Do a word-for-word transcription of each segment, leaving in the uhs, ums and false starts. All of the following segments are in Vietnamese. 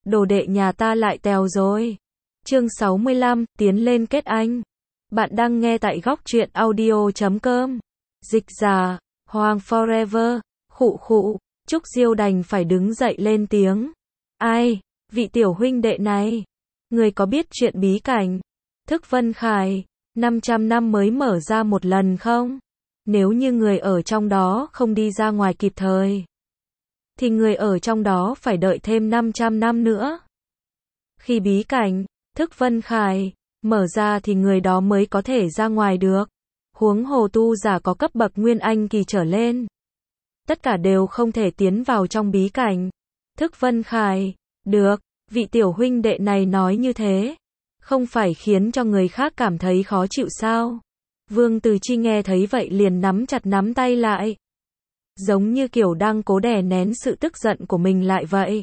đồ đệ nhà ta lại tèo rồi. Chương sáu mươi lăm, tiến lên kết anh. Bạn đang nghe tại góc truyện audio chấm com. Dịch giả, Hoàng Forever, khụ khụ, Trúc Diêu đành phải đứng dậy lên tiếng. Ai, vị tiểu huynh đệ này, người có biết chuyện bí cảnh Thức Vân Khải, năm trăm năm mới mở ra một lần không? Nếu như người ở trong đó không đi ra ngoài kịp thời, thì người ở trong đó phải đợi thêm năm trăm năm nữa. Khi bí cảnh Thức Vân Khải mở ra thì người đó mới có thể ra ngoài được. Huống hồ tu giả có cấp bậc Nguyên Anh kỳ trở lên, tất cả đều không thể tiến vào trong bí cảnh Thức Vân Khải. Được, vị tiểu huynh đệ này nói như thế, không phải khiến cho người khác cảm thấy khó chịu sao? Vương Từ Chi nghe thấy vậy liền nắm chặt nắm tay lại, giống như kiểu đang cố đè nén sự tức giận của mình lại vậy.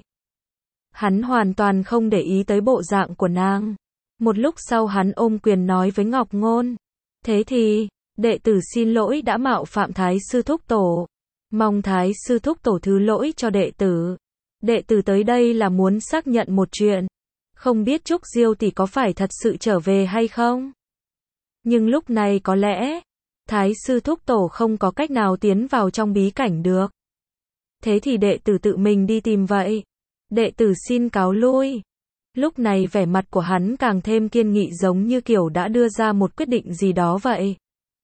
Hắn hoàn toàn không để ý tới bộ dạng của nàng. Một lúc sau hắn ôm quyền nói với Ngọc Ngôn. Thế thì, đệ tử xin lỗi đã mạo phạm Thái sư thúc tổ. Mong Thái sư thúc tổ thứ lỗi cho đệ tử. Đệ tử tới đây là muốn xác nhận một chuyện. Không biết Trúc Diêu tỷ có phải thật sự trở về hay không? Nhưng lúc này có lẽ, Thái sư thúc tổ không có cách nào tiến vào trong bí cảnh được. Thế thì đệ tử tự mình đi tìm vậy. Đệ tử xin cáo lui. Lúc này vẻ mặt của hắn càng thêm kiên nghị, giống như kiểu đã đưa ra một quyết định gì đó vậy.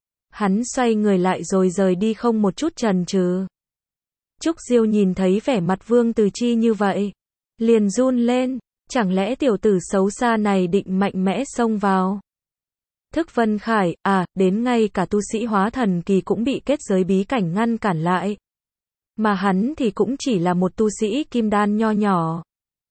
Hắn xoay người lại rồi rời đi không một chút chần chừ. Trúc Diêu nhìn thấy vẻ mặt Vương Từ Chi như vậy, liền run lên, chẳng lẽ tiểu tử xấu xa này định mạnh mẽ xông vào? Thức Vân Khải, à, đến ngay cả tu sĩ hóa thần kỳ cũng bị kết giới bí cảnh ngăn cản lại. Mà hắn thì cũng chỉ là một tu sĩ kim đan nho nhỏ.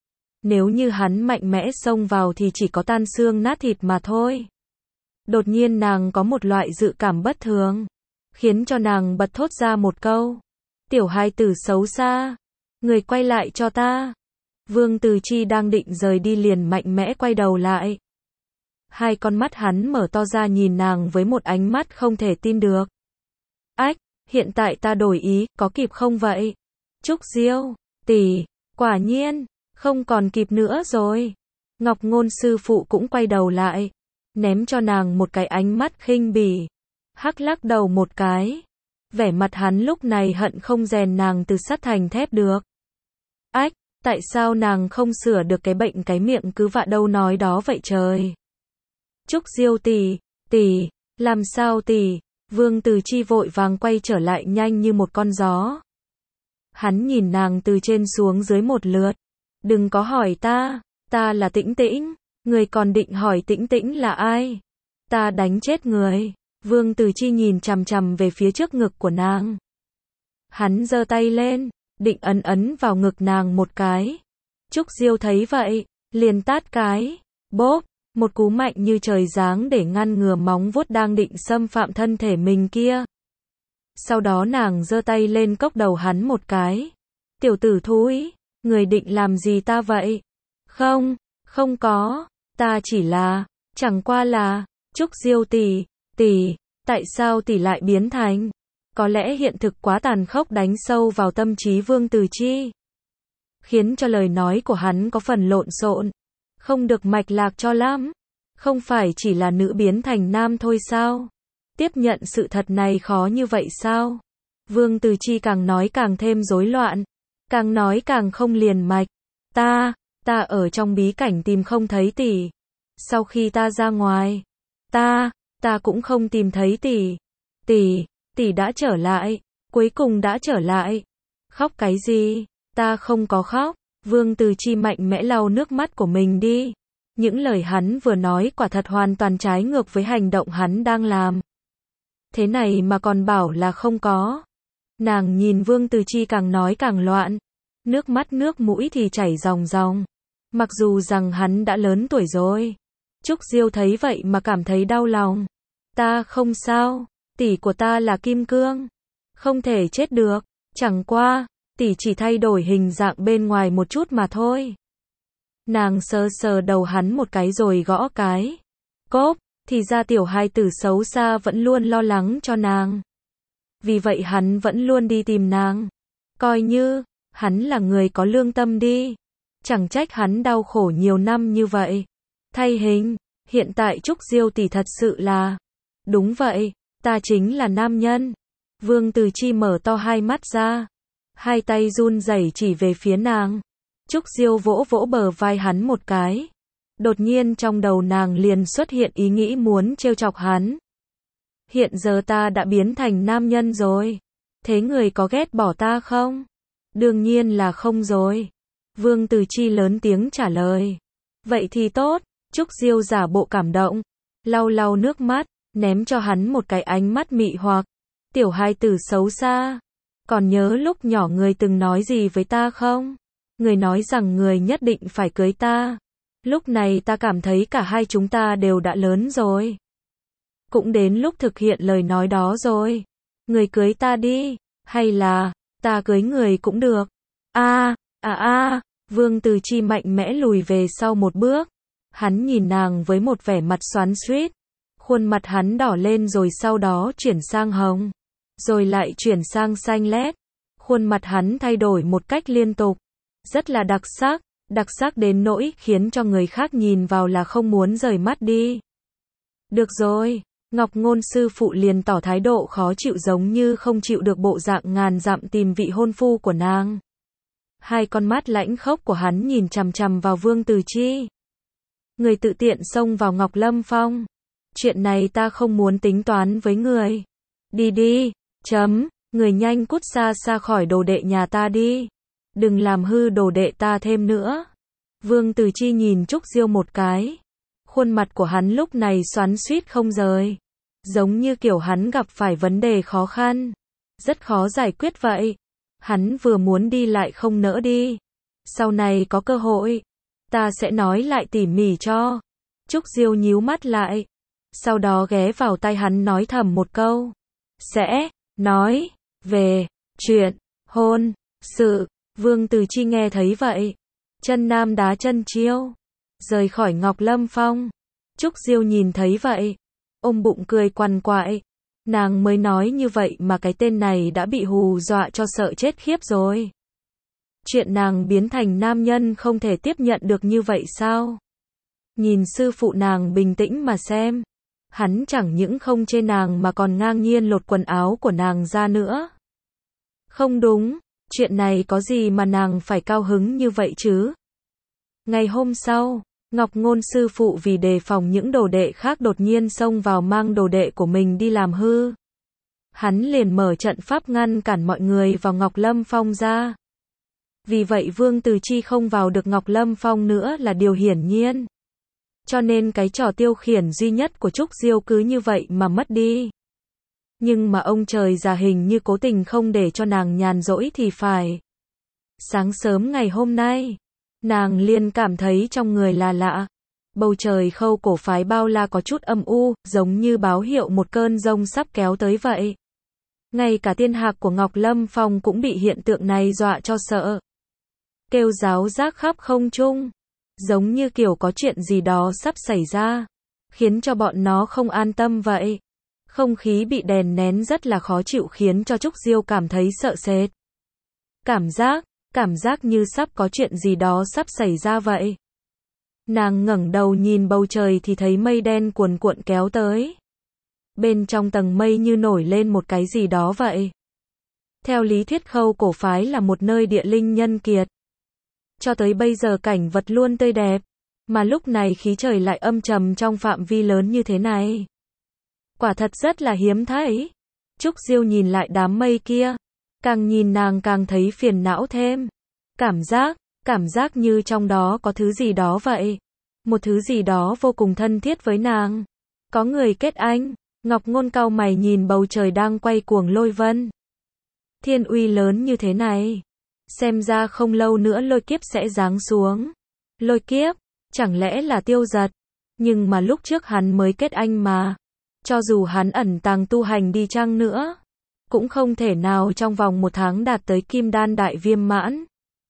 Nếu như hắn mạnh mẽ xông vào thì chỉ có tan xương nát thịt mà thôi. Đột nhiên nàng có một loại dự cảm bất thường, khiến cho nàng bật thốt ra một câu. Tiểu hài tử xấu xa, người quay lại cho ta. Vương Từ Chi đang định rời đi liền mạnh mẽ quay đầu lại. Hai con mắt hắn mở to ra nhìn nàng với một ánh mắt không thể tin được. Ách, hiện tại ta đổi ý, có kịp không vậy? Trúc Diêu tỷ, quả nhiên, không còn kịp nữa rồi. Ngọc Ngôn sư phụ cũng quay đầu lại, ném cho nàng một cái ánh mắt khinh bỉ. Hắc lắc đầu một cái. Vẻ mặt hắn lúc này hận không rèn nàng từ sắt thành thép được. Ách, tại sao nàng không sửa được cái bệnh cái miệng cứ vạ đâu nói đó vậy trời? Trúc Diêu tỷ, tỷ, làm sao tỷ? Vương Từ Chi vội vàng quay trở lại nhanh như một con gió. Hắn nhìn nàng từ trên xuống dưới một lượt. Đừng có hỏi ta, ta là Tĩnh Tĩnh, người còn định hỏi Tĩnh Tĩnh là ai? Ta đánh chết người. Vương Từ Chi nhìn chằm chằm về phía trước ngực của nàng. Hắn giơ tay lên, định ấn ấn vào ngực nàng một cái. Trúc Diêu thấy vậy, liền tát cái, bốp, một cú mạnh như trời giáng để ngăn ngừa móng vuốt đang định xâm phạm thân thể mình kia. Sau đó nàng giơ tay lên cốc đầu hắn một cái. Tiểu tử thúi, người định làm gì ta vậy? Không, không có, ta chỉ là, chẳng qua là, Trúc Diêu tỷ, tỷ, tại sao tỷ lại biến thành? Có lẽ hiện thực quá tàn khốc đánh sâu vào tâm trí Vương Từ Chi, khiến cho lời nói của hắn có phần lộn xộn, không được mạch lạc cho lắm. Không phải chỉ là nữ biến thành nam thôi sao? Tiếp nhận sự thật này khó như vậy sao? Vương Từ Chi càng nói càng thêm rối loạn, càng nói càng không liền mạch. Ta, ta ở trong bí cảnh tìm không thấy tỷ. Sau khi ta ra ngoài, ta, ta cũng không tìm thấy tỷ. Tỷ, tỷ đã trở lại, cuối cùng đã trở lại. Khóc cái gì? Ta không có khóc. Vương Từ Chi mạnh mẽ lau nước mắt của mình đi. Những lời hắn vừa nói quả thật hoàn toàn trái ngược với hành động hắn đang làm. Thế này mà còn bảo là không có. Nàng nhìn Vương Từ Chi càng nói càng loạn. Nước mắt nước mũi thì chảy ròng ròng. Mặc dù rằng hắn đã lớn tuổi rồi. Trúc Diêu thấy vậy mà cảm thấy đau lòng. Ta không sao, tỷ của ta là kim cương, không thể chết được. Chẳng qua, tỷ chỉ thay đổi hình dạng bên ngoài một chút mà thôi. Nàng sờ sờ đầu hắn một cái rồi gõ cái. Cốp, thì ra tiểu hài tử xấu xa vẫn luôn lo lắng cho nàng. Vì vậy hắn vẫn luôn đi tìm nàng. Coi như, hắn là người có lương tâm đi. Chẳng trách hắn đau khổ nhiều năm như vậy. Thay hình, hiện tại Trúc Diêu tỷ thật sự là. Đúng vậy, ta chính là nam nhân. Vương Từ Chi mở to hai mắt ra. Hai tay run rẩy chỉ về phía nàng. Trúc Diêu vỗ vỗ bờ vai hắn một cái. Đột nhiên trong đầu nàng liền xuất hiện ý nghĩ muốn trêu chọc hắn. Hiện giờ ta đã biến thành nam nhân rồi. Thế người có ghét bỏ ta không? Đương nhiên là không rồi. Vương Từ Chi lớn tiếng trả lời. Vậy thì tốt. Trúc Diêu giả bộ cảm động. Lau lau nước mắt, ném cho hắn một cái ánh mắt mị hoặc. Tiểu hài tử xấu xa. Còn nhớ lúc nhỏ người từng nói gì với ta không? Người nói rằng người nhất định phải cưới ta. Lúc này ta cảm thấy cả hai chúng ta đều đã lớn rồi. Cũng đến lúc thực hiện lời nói đó rồi. Người cưới ta đi, hay là, ta cưới người cũng được. A, à a, Vương Từ Chi mạnh mẽ lùi về sau một bước. Hắn nhìn nàng với một vẻ mặt xoắn xuýt. Khuôn mặt hắn đỏ lên rồi sau đó chuyển sang hồng. Rồi lại chuyển sang xanh lét. Khuôn mặt hắn thay đổi một cách liên tục. Rất là đặc sắc, đặc sắc đến nỗi khiến cho người khác nhìn vào là không muốn rời mắt đi. Được rồi, Ngọc Ngôn sư phụ liền tỏ thái độ khó chịu giống như không chịu được bộ dạng ngàn dặm tìm vị hôn phu của nàng. Hai con mắt lãnh khốc của hắn nhìn chằm chằm vào Vương Từ Chi. Người tự tiện xông vào Ngọc Lâm Phong. Chuyện này ta không muốn tính toán với người. Đi đi, chấm, người nhanh cút xa xa khỏi đồ đệ nhà ta đi. Đừng làm hư đồ đệ ta thêm nữa. Vương Từ Chi nhìn Trúc Diêu một cái. Khuôn mặt của hắn lúc này xoắn xuýt không rời. Giống như kiểu hắn gặp phải vấn đề khó khăn. Rất khó giải quyết vậy. Hắn vừa muốn đi lại không nỡ đi. Sau này có cơ hội, ta sẽ nói lại tỉ mỉ cho. Trúc Diêu nhíu mắt lại. Sau đó ghé vào tai hắn nói thầm một câu. Sẽ, nói, về, chuyện, hôn, sự. Vương Từ Chi nghe thấy vậy. Chân nam đá chân chiêu. Rời khỏi Ngọc Lâm Phong. Trúc Diêu nhìn thấy vậy. Ôm bụng cười quằn quại. Nàng mới nói như vậy mà cái tên này đã bị hù dọa cho sợ chết khiếp rồi. Chuyện nàng biến thành nam nhân không thể tiếp nhận được như vậy sao? Nhìn sư phụ nàng bình tĩnh mà xem. Hắn chẳng những không chê nàng mà còn ngang nhiên lột quần áo của nàng ra nữa. Không đúng, chuyện này có gì mà nàng phải cao hứng như vậy chứ? Ngày hôm sau, Ngọc Ngôn sư phụ vì đề phòng những đồ đệ khác đột nhiên xông vào mang đồ đệ của mình đi làm hư. Hắn liền mở trận pháp ngăn cản mọi người vào Ngọc Lâm Phong ra. Vì vậy Vương Từ Chi không vào được Ngọc Lâm Phong nữa là điều hiển nhiên. Cho nên cái trò tiêu khiển duy nhất của Trúc Diêu cứ như vậy mà mất đi. Nhưng mà ông trời già hình như cố tình không để cho nàng nhàn rỗi thì phải. Sáng sớm ngày hôm nay, nàng liền cảm thấy trong người là lạ. Bầu trời Khâu cổ phái bao la có chút âm u, giống như báo hiệu một cơn giông sắp kéo tới vậy. Ngay cả tiên hạc của Ngọc Lâm Phong cũng bị hiện tượng này dọa cho sợ. Kêu ráo rác khắp không trung. Giống như kiểu có chuyện gì đó sắp xảy ra. Khiến cho bọn nó không an tâm vậy. Không khí bị đèn nén rất là khó chịu khiến cho Trúc Diêu cảm thấy sợ sệt. Cảm giác, cảm giác như sắp có chuyện gì đó sắp xảy ra vậy. Nàng ngẩng đầu nhìn bầu trời thì thấy mây đen cuồn cuộn kéo tới. Bên trong tầng mây như nổi lên một cái gì đó vậy. Theo lý thuyết Khâu cổ phái là một nơi địa linh nhân kiệt. Cho tới bây giờ cảnh vật luôn tươi đẹp. Mà lúc này khí trời lại âm trầm trong phạm vi lớn như thế này. Quả thật rất là hiếm thấy. Trúc Diêu nhìn lại đám mây kia. Càng nhìn nàng càng thấy phiền não thêm. Cảm giác, cảm giác như trong đó có thứ gì đó vậy. Một thứ gì đó vô cùng thân thiết với nàng. Có người kết anh. Ngọc Ngôn cau mày nhìn bầu trời đang quay cuồng lôi vân. Thiên uy lớn như thế này. Xem ra không lâu nữa lôi kiếp sẽ giáng xuống. Lôi kiếp, chẳng lẽ là Tiêu Giật? Nhưng mà lúc trước hắn mới kết anh mà. Cho dù hắn ẩn tàng tu hành đi chăng nữa, cũng không thể nào trong vòng một tháng đạt tới kim đan đại viêm mãn.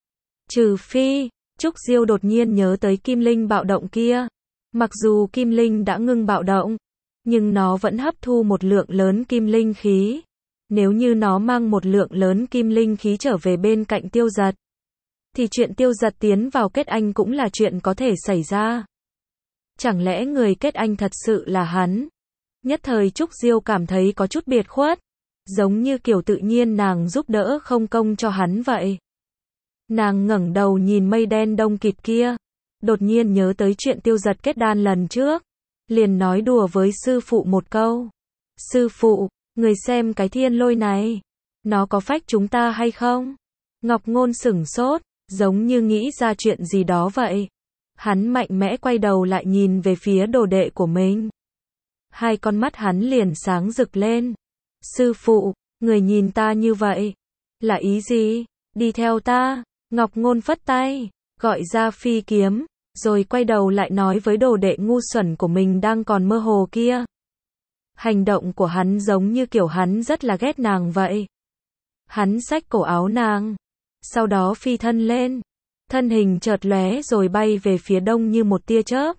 Trừ phi, Trúc Diêu đột nhiên nhớ tới kim linh bạo động kia. Mặc dù kim linh đã ngưng bạo động, nhưng nó vẫn hấp thu một lượng lớn kim linh khí. Nếu như nó mang một lượng lớn kim linh khí trở về bên cạnh Tiêu Giật, thì chuyện Tiêu Giật tiến vào kết anh cũng là chuyện có thể xảy ra. Chẳng lẽ người kết anh thật sự là hắn? Nhất thời Trúc Diêu cảm thấy có chút biệt khuất, giống như kiểu tự nhiên nàng giúp đỡ không công cho hắn vậy. Nàng ngẩng đầu nhìn mây đen đông kịt kia, đột nhiên nhớ tới chuyện Tiêu Giật kết đan lần trước, liền nói đùa với sư phụ một câu. Sư phụ, người xem cái thiên lôi này, nó có phách chúng ta hay không? Ngọc Ngôn sửng sốt, giống như nghĩ ra chuyện gì đó vậy. Hắn mạnh mẽ quay đầu lại nhìn về phía đồ đệ của mình. Hai con mắt hắn liền sáng rực lên. Sư phụ, người nhìn ta như vậy, là ý gì? Đi theo ta. Ngọc Ngôn phất tay, gọi ra phi kiếm, rồi quay đầu lại nói với đồ đệ ngu xuẩn của mình đang còn mơ hồ kia. Hành động của hắn giống như kiểu hắn rất là ghét nàng vậy. Hắn xách cổ áo nàng, sau đó phi thân lên, thân hình chợt lóe rồi bay về phía đông như một tia chớp.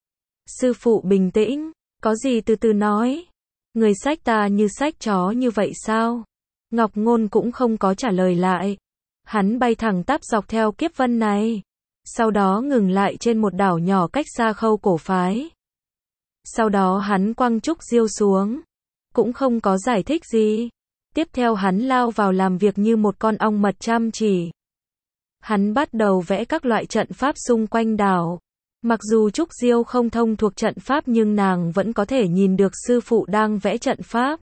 Sư phụ bình tĩnh, có gì từ từ nói. Người xách ta như xách chó như vậy sao? Ngọc Ngôn cũng không có trả lời lại. Hắn bay thẳng tắp dọc theo kiếp vân này, sau đó ngừng lại trên một đảo nhỏ cách xa Khâu Cổ Phái. Sau đó hắn quăng Trúc Diêu xuống, cũng không có giải thích gì. Tiếp theo hắn lao vào làm việc như một con ong mật chăm chỉ. Hắn bắt đầu vẽ các loại trận pháp xung quanh đảo. Mặc dù Trúc Diêu không thông thuộc trận pháp nhưng nàng vẫn có thể nhìn được sư phụ đang vẽ trận pháp.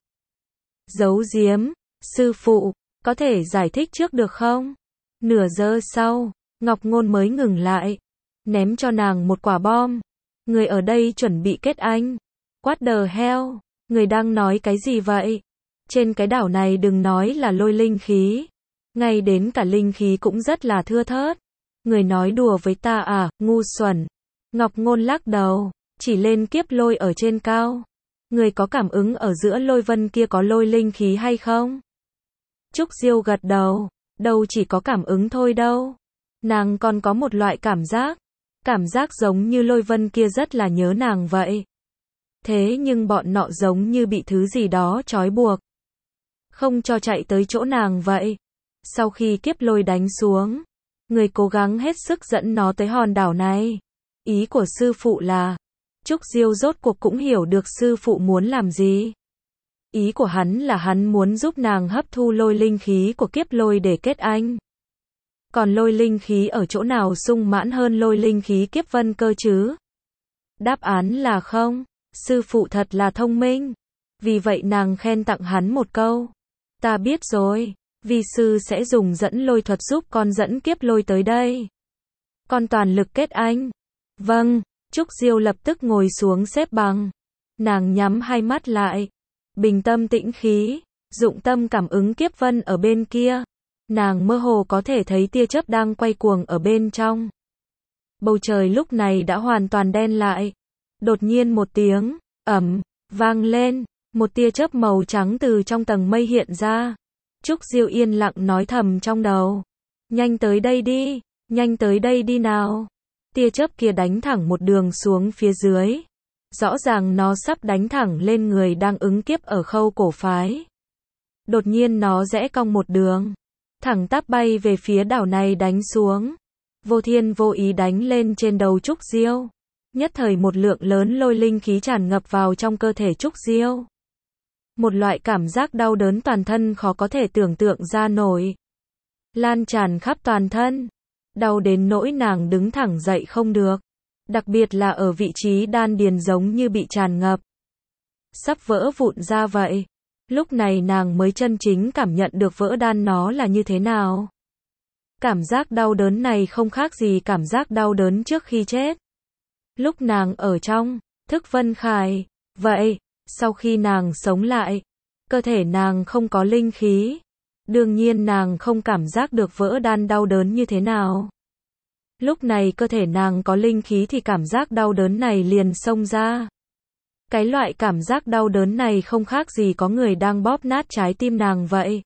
Giấu giếm, sư phụ, có thể giải thích trước được không? Nửa giờ sau, Ngọc Ngôn mới ngừng lại, ném cho nàng một quả bom. Người ở đây chuẩn bị kết anh. What the hell? Người đang nói cái gì vậy? Trên cái đảo này đừng nói là lôi linh khí, ngay đến cả linh khí cũng rất là thưa thớt. Người nói đùa với ta à, ngu xuẩn. Ngọc Ngôn lắc đầu, chỉ lên kiếp lôi ở trên cao. Người có cảm ứng ở giữa lôi vân kia có lôi linh khí hay không? Trúc Diêu gật đầu, đâu chỉ có cảm ứng thôi đâu. Nàng còn có một loại cảm giác, cảm giác giống như lôi vân kia rất là nhớ nàng vậy. Thế nhưng bọn nọ giống như bị thứ gì đó trói buộc, không cho chạy tới chỗ nàng vậy. Sau khi kiếp lôi đánh xuống, người cố gắng hết sức dẫn nó tới hòn đảo này. Ý của sư phụ là, Trúc Diêu rốt cuộc cũng hiểu được sư phụ muốn làm gì. Ý của hắn là hắn muốn giúp nàng hấp thu lôi linh khí của kiếp lôi để kết anh. Còn lôi linh khí ở chỗ nào sung mãn hơn lôi linh khí kiếp vân cơ chứ? Đáp án là không. Sư phụ thật là thông minh. Vì vậy nàng khen tặng hắn một câu. Ta biết rồi, vi sư sẽ dùng dẫn lôi thuật giúp con dẫn kiếp lôi tới đây. Con toàn lực kết anh. Vâng, Trúc Diêu lập tức ngồi xuống xếp bằng. Nàng nhắm hai mắt lại, bình tâm tĩnh khí, dụng tâm cảm ứng kiếp vân ở bên kia. Nàng mơ hồ có thể thấy tia chớp đang quay cuồng ở bên trong. Bầu trời lúc này đã hoàn toàn đen lại. Đột nhiên một tiếng ầm vang lên, một tia chớp màu trắng từ trong tầng mây hiện ra. Trúc Diêu yên lặng nói thầm trong đầu. Nhanh tới đây đi, nhanh tới đây đi nào. Tia chớp kia đánh thẳng một đường xuống phía dưới. Rõ ràng nó sắp đánh thẳng lên người đang ứng kiếp ở Khâu Cổ Phái. Đột nhiên nó rẽ cong một đường, thẳng tắp bay về phía đảo này đánh xuống. Vô Thiên vô ý đánh lên trên đầu Trúc Diêu. Nhất thời một lượng lớn lôi linh khí tràn ngập vào trong cơ thể Trúc Diêu. Một loại cảm giác đau đớn toàn thân khó có thể tưởng tượng ra nổi, lan tràn khắp toàn thân. Đau đến nỗi nàng đứng thẳng dậy không được. Đặc biệt là ở vị trí đan điền giống như bị tràn ngập, sắp vỡ vụn ra vậy. Lúc này nàng mới chân chính cảm nhận được vỡ đan nó là như thế nào. Cảm giác đau đớn này không khác gì cảm giác đau đớn trước khi chết. Lúc nàng ở trong thức vân khải. Vậy, sau khi nàng sống lại, cơ thể nàng không có linh khí. Đương nhiên nàng không cảm giác được vỡ đan đau đớn như thế nào. Lúc này cơ thể nàng có linh khí thì cảm giác đau đớn này liền xông ra. Cái loại cảm giác đau đớn này không khác gì có người đang bóp nát trái tim nàng vậy.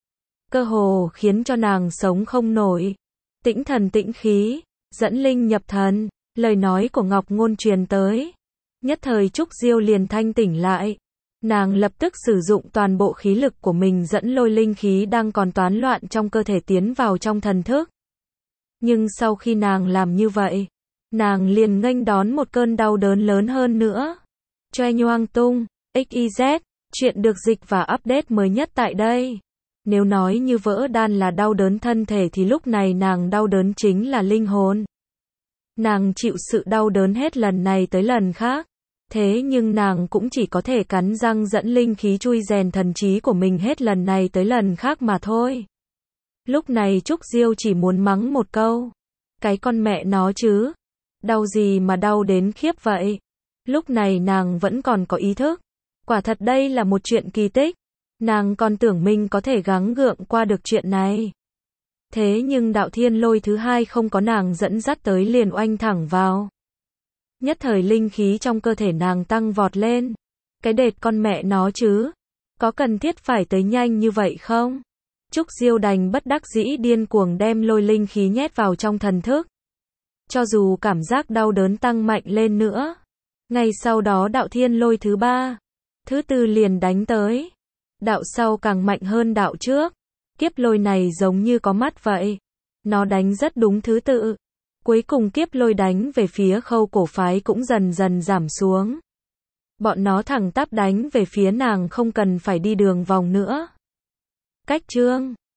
Cơ hồ khiến cho nàng sống không nổi. Tĩnh thần tĩnh khí, dẫn linh nhập thần, lời nói của Ngọc Ngôn truyền tới. Nhất thời Trúc Diêu liền thanh tỉnh lại. Nàng lập tức sử dụng toàn bộ khí lực của mình dẫn lôi linh khí đang còn toán loạn trong cơ thể tiến vào trong thần thức. Nhưng sau khi nàng làm như vậy, nàng liền nghênh đón một cơn đau đớn lớn hơn nữa. Choi Nhoang Tung, ích i dét, chuyện được dịch và update mới nhất tại đây. Nếu nói như vỡ đan là đau đớn thân thể thì lúc này nàng đau đớn chính là linh hồn. Nàng chịu sự đau đớn hết lần này tới lần khác. Thế nhưng nàng cũng chỉ có thể cắn răng dẫn linh khí chui rèn thần trí của mình hết lần này tới lần khác mà thôi. Lúc này Trúc Diêu chỉ muốn mắng một câu. Cái con mẹ nó chứ. Đau gì mà đau đến khiếp vậy. Lúc này nàng vẫn còn có ý thức. Quả thật đây là một chuyện kỳ tích. Nàng còn tưởng mình có thể gắng gượng qua được chuyện này. Thế nhưng đạo thiên lôi thứ hai không có nàng dẫn dắt tới liền oanh thẳng vào. Nhất thời linh khí trong cơ thể nàng tăng vọt lên. Cái đệt con mẹ nó chứ. Có cần thiết phải tới nhanh như vậy không? Trúc Diêu đành bất đắc dĩ điên cuồng đem lôi linh khí nhét vào trong thần thức. Cho dù cảm giác đau đớn tăng mạnh lên nữa. Ngay sau đó đạo thiên lôi thứ ba, thứ tư liền đánh tới. Đạo sau càng mạnh hơn đạo trước. Kiếp lôi này giống như có mắt vậy. Nó đánh rất đúng thứ tự. Cuối cùng kiếp lôi đánh về phía Khâu cổ phái cũng dần dần giảm xuống. Bọn nó thẳng tắp đánh về phía nàng không cần phải đi đường vòng nữa. Cách chương